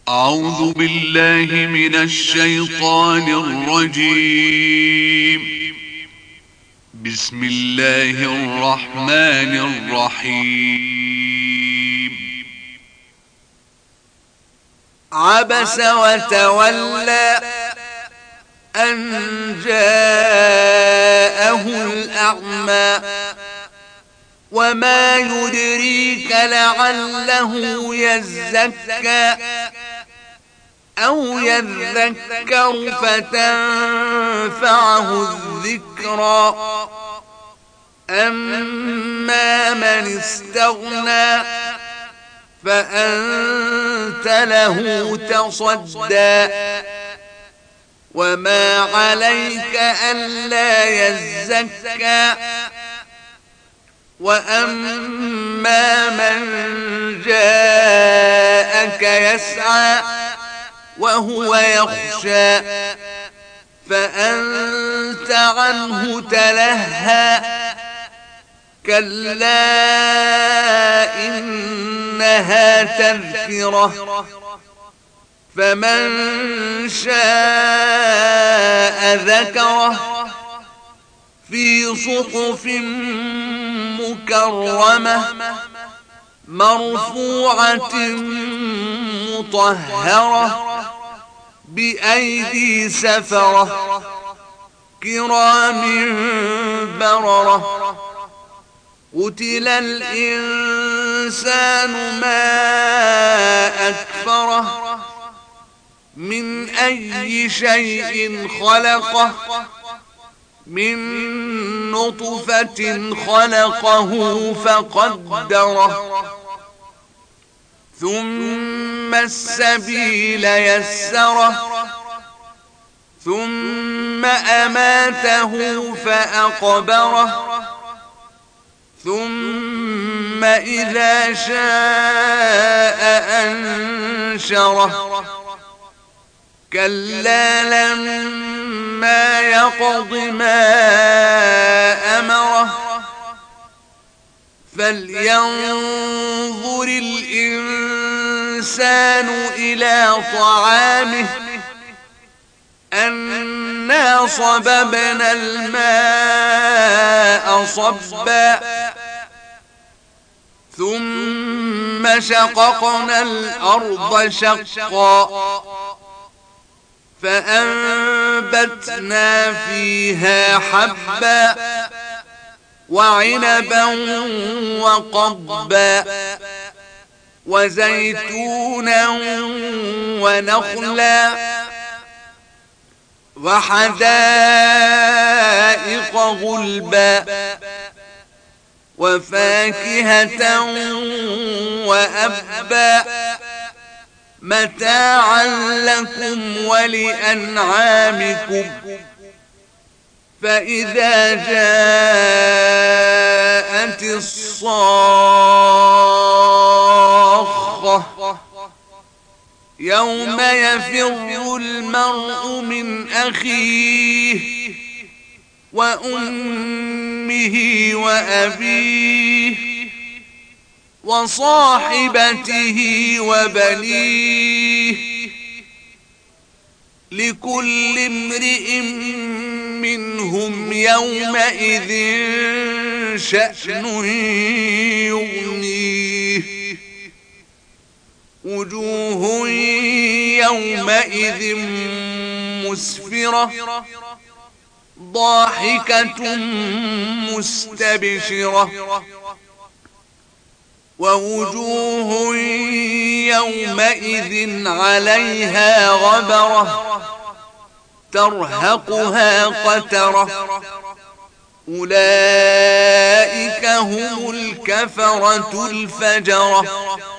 أعوذ بالله من الشيطان الرجيم. بسم الله الرحمن الرحيم. عبس وتولى أن جاءه الأعمى وما يدريك لعله يزكى أو يذكر فتنفعه الذكرى أما من استغنى فأنت له تصدى وما عليك ألا يزكى وأما من جاءك يسعى وهو يخشى فأنت عنه تلهى كلا إنها تذكرة فمن شاء ذكره في صحف مكرمة مرفوعة مطهرة بأيدي سفرة كرام بررة قتل الإنسان ما أكفره من أي شيء خلقه من نطفة خلقه فقدره ثم السبيل يسره ثم أماته فأقبره ثم إذا شاء أنشره كلا لما يقض ما أمره فلينظر الإنسان إلى طعامه أنا صببنا الماء صبا ثم شققنا الأرض شقا فأنبتنا فيها حبا وعنبا وقضبا وزيتونا ونخلا وحدائق غلبا وفاكهة وأبا متاعا لكم ولأنعامكم فإذا جاءت الصاخة يوم يفر المرء من أخيه وأمه وأبيه وصاحبته وبنيه لكل امرئ منهم يومئذ شأن يغنيه وجوه يومئذ مسفرة ضاحكة مستبشرة ووجوه يومئذ عليها غبرة ترهقها قترة أولئك هم الكفرة الفجرة